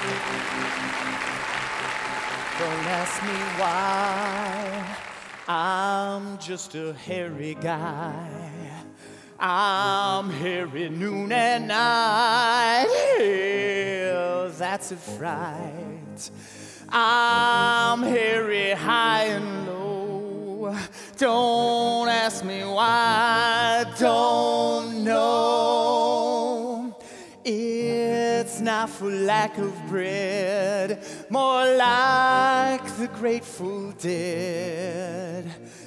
Don't ask me why, I'm just a hairy guy. I'm hairy noon and night. Hell, that's a fright. I'm hairy high and low. Don't ask me why, don't know. It's not for lack of bread, more like the Grateful Dead,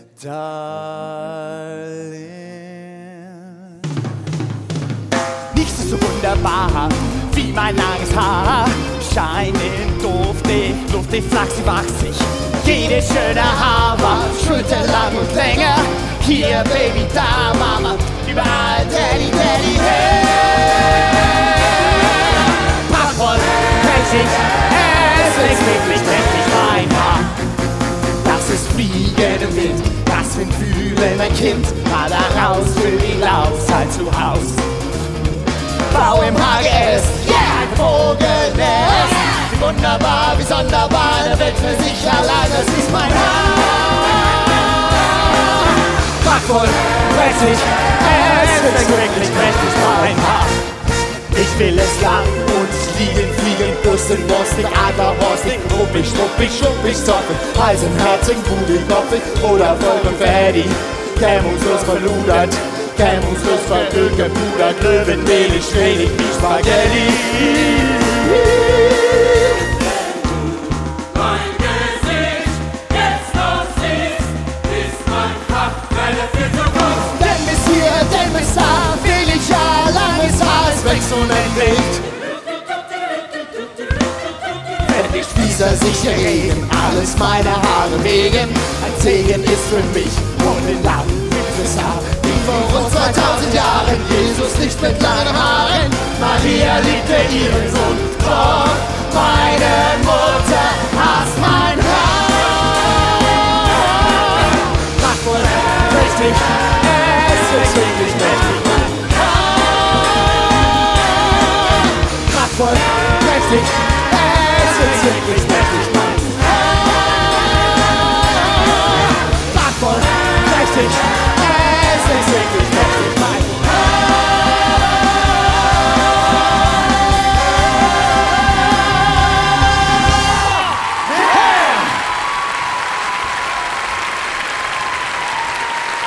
darling. Nichts ist so wunderbar wie mein langes Haar. Scheinend duftig, luftig, flachsig, wachsig. Jede schöne Haar war schulterlang und länger. Hier, Baby, da, Mama, überall Daddy, Daddy, hey. Prachtvoll, prächtig, es ist wirklich mächtig, mein Haar. Das ist Fliegen im Wind, das Windfühlen, mein Kind. Mal da raus für die Laufzeit zu Haus. Bau im HGS, yeah, ein Vogelnest. Wie wunderbar, wie sonderbar, eine Welt für sich allein, das ist mein Haar. Prachtvoll, prächtig, es ist wirklich mächtig, mein Haar. Ich will es lang und liegen, fliegen, pusten, borstig, adlerborstig, ruppig, struppig, schuppig, zoppig, eisenherzig, budelig, kopfig oder voll konfetti. Kämmungslos verludert, kämmungslos verölt, gepudert, löwenmehlig, schwedig wie Spaghetti. Mein Gesicht jetzt noch siehst, ist mein Haarquelle für Zukunft. Denn bis hier, denn bis da, will ich ja langes Haar, es wächst unendlich. Wenn die Spießer sich erregen, alles meine Haare wegen. Ein Segen ist für mich und den Lamm fürs Haar. Wie vor rund 2000 Jahren, Jesus nicht mit langen Haaren. Maria liebte ihren Sohn, doch meine Mutter hasst mein Haar. Prachtvoll, richtig, es ist wirklich mächtig. Haar. Prachtvoll, mächtig, es ist wirklich mächtig. Prachtvoll, mächtig, es ist wirklich mächtig.